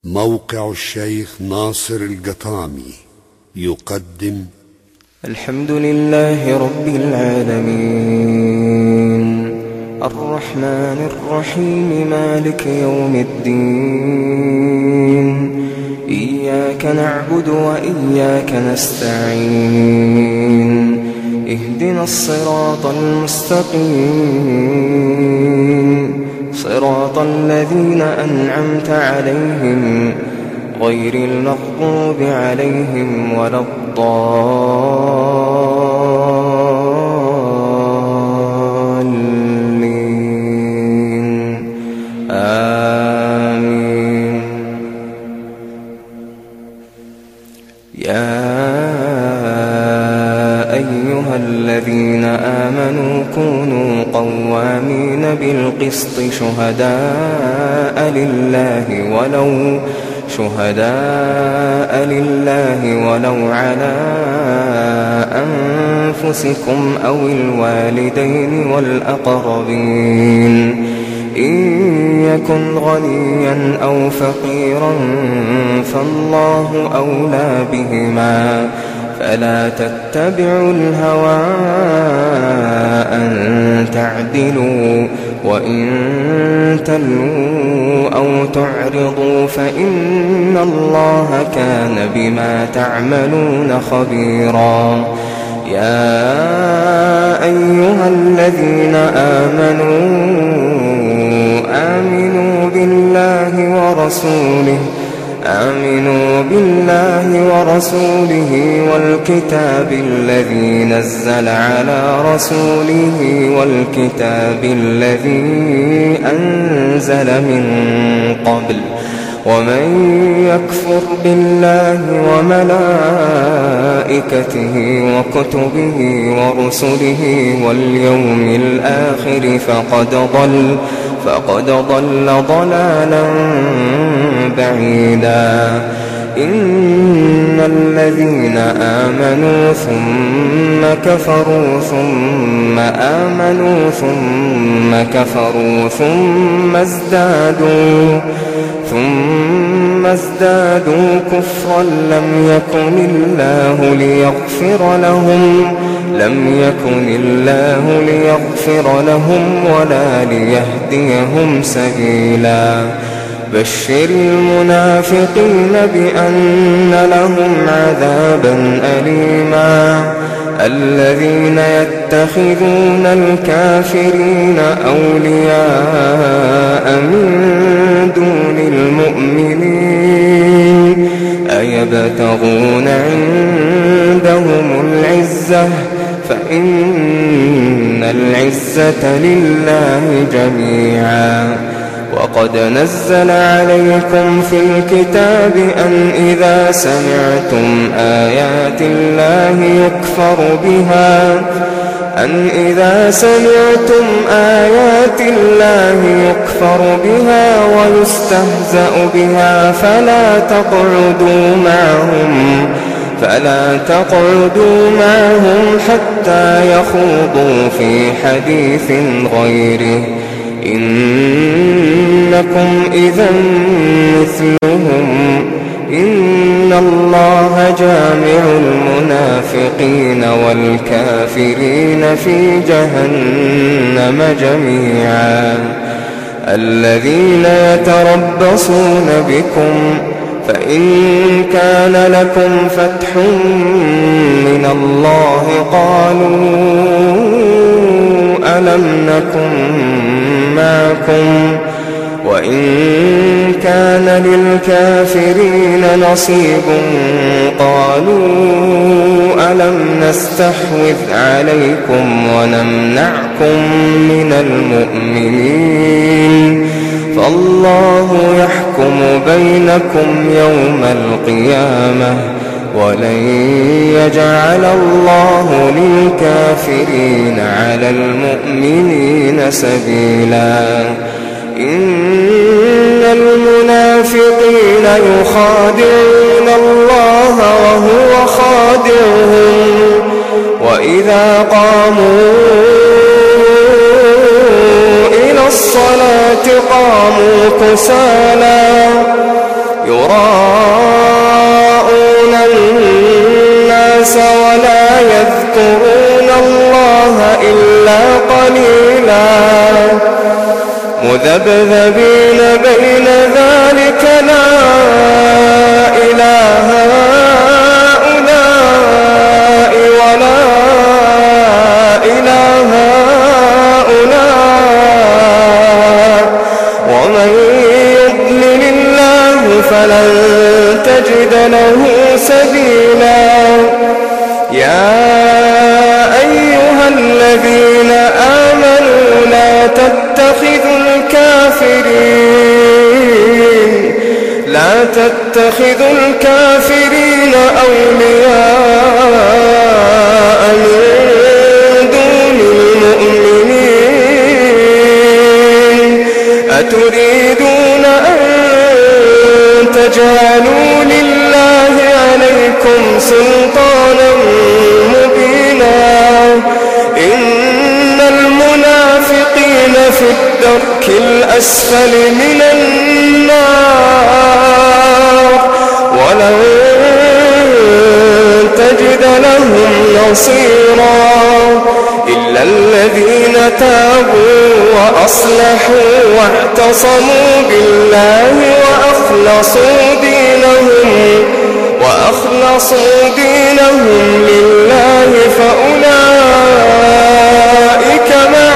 موقع الشيخ ناصر القطامي يقدم الحمد لله رب العالمين الرحمن الرحيم مالك يوم الدين إياك نعبد وإياك نستعين اهدنا الصراط المستقيم صراط الذين أنعمت عليهم غير المغضوب عليهم ولا الضالين آمين. يا أيها الذين آمنوا كونوا قوامين بالقسط شهداء لله ولو على أنفسكم أو الوالدين والأقربين إن يكن غنيا أو فقيرا فالله أولى بهما فلا تتبعوا الهوى أن تعدلوا وإن تلووا أو تعرضوا فإن الله كان بما تعملون خبيرا. يا أيها الذين آمنوا بالله ورسوله والكتاب الذي نزل على رسوله والكتاب الذي أنزل من قبل ومن يكفر بالله وملائكته وكتبه ورسله واليوم الآخر فقد ضل ضلالا بعيدا. إن الذين آمنوا ثم كفروا ثم آمنوا ثم كفروا ثم ازدادوا كفرا لم يكن الله ليغفر لهم ولا ليهديهم سبيلا. بشر المنافقين بأن لهم عذابا أليما. الذين يتخذون الكافرين أولياء من دون المؤمنين أيبتغون عندهم العزة فإن العزة لله جميعا. وقد نزل عليكم في الكتاب أن إذا سمعتم آيات الله يكفر بها ويستهزأ بها فلا تقعدوا معهم حتى يخوضوا في حديث غيره إنكم إذا مثلهم إن الله جامع المنافقين والكافرين في جهنم جميعا. الذين يتربصون بكم فإن كان لكم فتح من الله قالوا ألم نكن معكم وإن كان للكافرين نصيب قالوا ألم نستحوذ عليكم ونمنعكم من المؤمنين فالله يحكم بينكم يوم القيامة ولن يجعل الله للكافرين على المؤمنين سبيلا. إن المنافقين يخادعون الله وهو خادعهم وإذا قاموا إلى الصلاة قاموا كسالى يراءون الناس ولا يذكرون الله إلا قليلا مذبذبين بين ذلك لا إله هؤلاء ولا إله هؤلاء ومن يضلل الله فلن تجد له سبيلا يا أيها الذين آمنوا لا تتخذوا الكافرين أولياء من دون المؤمنين أتريدون أن تجعلوا لله عليكم سلطانا مبينا إن المنافقين في الدرك الأسفل من النار ولن تجد لهم نصيرا إلا الذين تابوا وأصلحوا واعتصموا بالله وأخلصوا دينهم لله فأولئك مع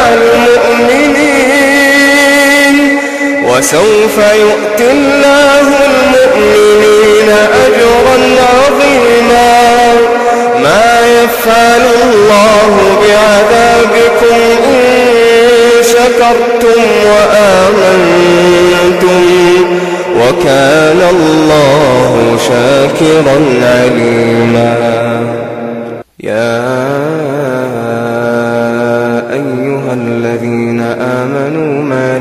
المؤمنين وسوف يؤتي الله المؤمنين أجرا عظيما ما يفعل الله بعذابكم إن شكرتم وآمنتم وكان الله شاكرا عليما يا أيها الذين آمنوا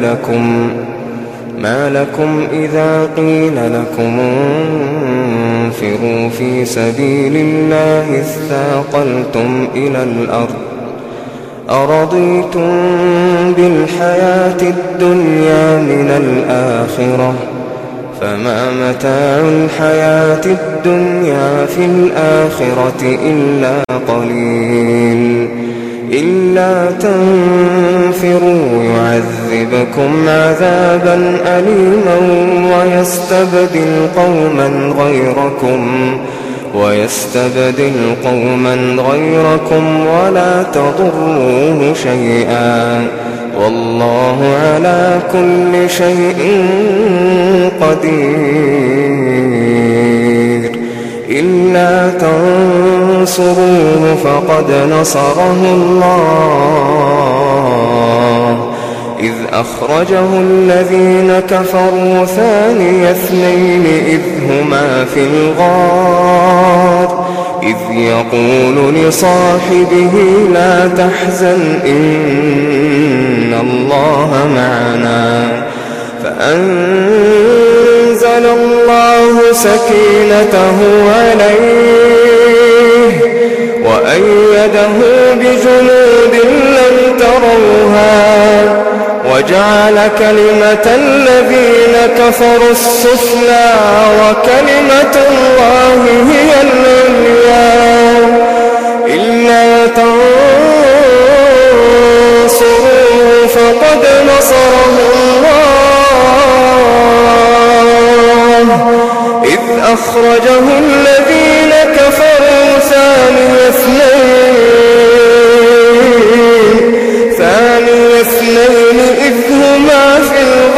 ما لكم إذا قيل لكم انفروا في سبيل الله اثاقلتم إلى الأرض أرضيتم بالحياة الدنيا من الآخرة فما متاع الحياة الدنيا في الآخرة إلا قليل إلا تنفروا يعذبكم عذابا أليما ويستبدل قوما غيركم ولا تضروه شيئا والله على كل شيء قدير إلا تنصروه فقد نصره الله إذ أخرجه الذين كفروا ثاني اثنين إذ هما في الغار إذ يقول لصاحبه لا تحزن إن الله معنا فأنزل الله سكينته عليه وأيده بجنود لم تروها وجعل كلمة الذين كفروا السفلى وكلمة الله هي العليا إلا تنصروه فقد نصره الله إذ أخرجه الذين كفروا ثاني اثنين إذ هما في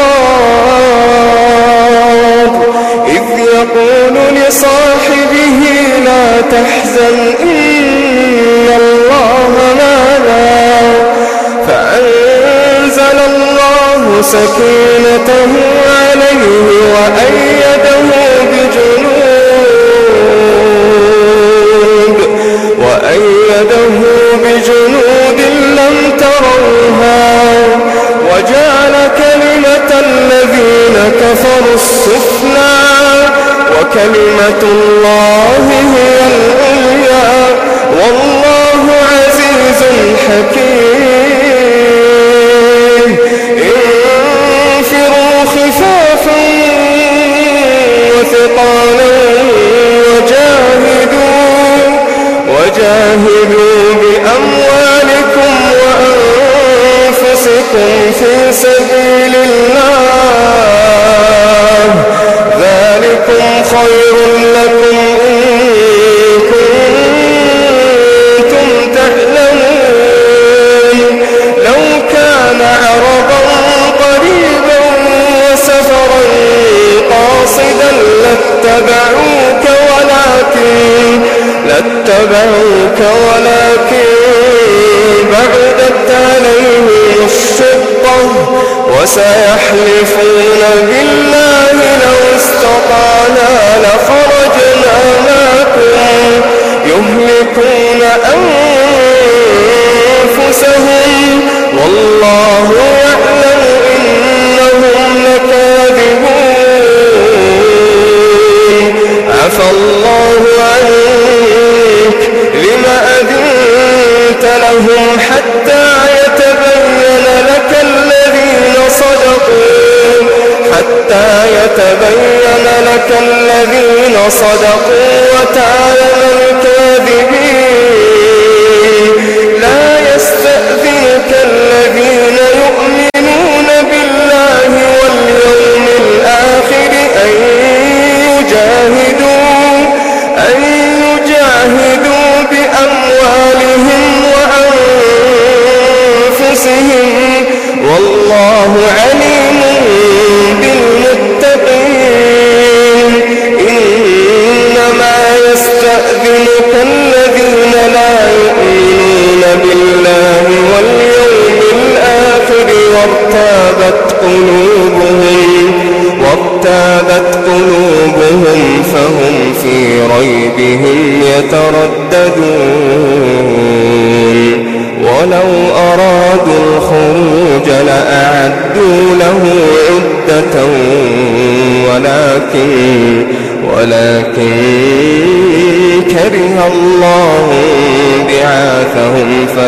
الغار إذ يقول لصاحبه لا تحزن إن الله معنا فأنزل الله سكينته عليه وأيده بجنود لم تروها وجعل كلمة الذين كفروا السفلى وكلمة الله هي العليا والله عزيز حكيم انفروا خفافا يقاتلكم في سبيل الله ذلكم خير لكم إن كنتم تعلمون لو كان عرضا قريبا وسفرا قاصدا لاتبعوك ولكن بعدت عليهم الشقة وسيحلفون بالله لو استطعنا لخرجنا معكم يهلكون أنفسهم والله يعلم إنهم لكاذبون عفى الله عنك لما أذنت لهم حتى يتبين لك الذين صدقوا وتعلم الكاذبين لا يستأذنك الذين يؤمنون بالله واليوم الآخر أن يجاهدوا بأموالهم وأنفسهم والله عليم بالمتقين إنما يستأذنك الذين لا يؤمنون بالله واليوم الآخر وارتابت قلوبهم فهم في ريبهم يترددون ولو أرادوا الخروج لأعدوا له عدة ولكن كره الله بعاثهم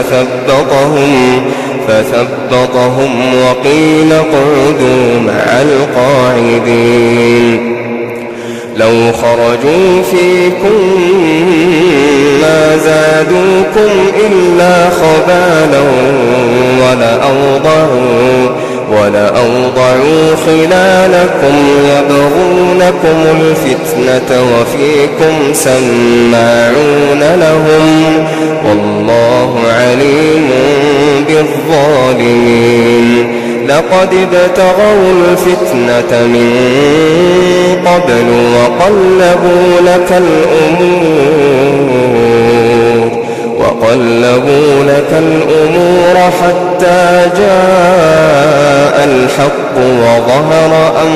فثبطهم وقيل اقعدوا مع القاعدين لو خرجوا فيكم ما زادوكم إلا خبالا ولأوضعوا خلالكم يبغونكم الفتنة وفيكم سماعون لهم والله عليم بالظالمين لقد ابتغوا الفتنة من قبل وقلبوا لك الأمور حتى جاء الحق وظهر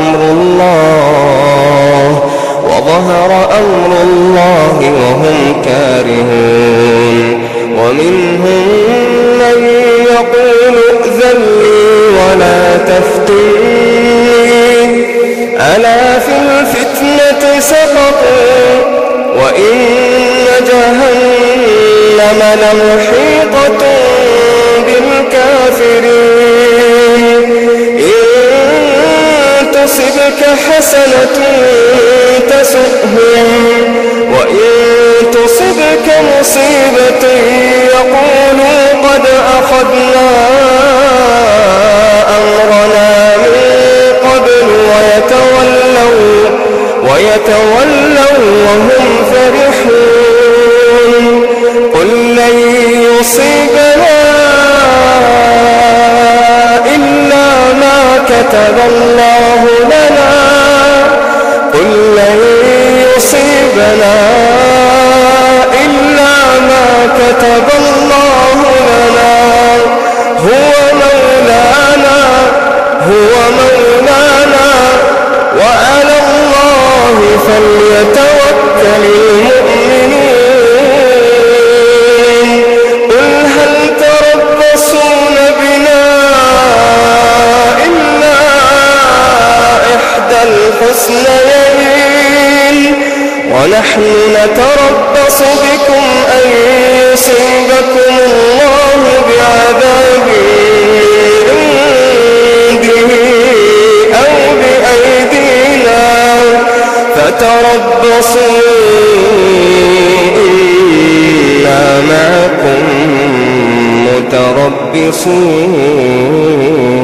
أمر الله وهم كارهون ومنهم من يقول ائذن لي ولا تفتني ألا في الفتنة سقطوا وإن جهنم لمحيطة بالكافرين إن تصبك حسنة تسؤهم وإن تصبك مصيبة يقولوا قد أخذنا أمرنا من قبل ويتولوا وهم فرحون قل لن يصيبنا إلا ما كتب الله لنا قل لن يصيبنا إلا ما كتب الله لنا هو مولانا وعلى الله فليتوكل المؤمنون قل هل تربصون بنا إلا إحدى الحسنيين ونحن نتربص بكم أن يصيبكم الله بعذاب عنده أو بأيدينا فتربصوا إنا معكم متربصون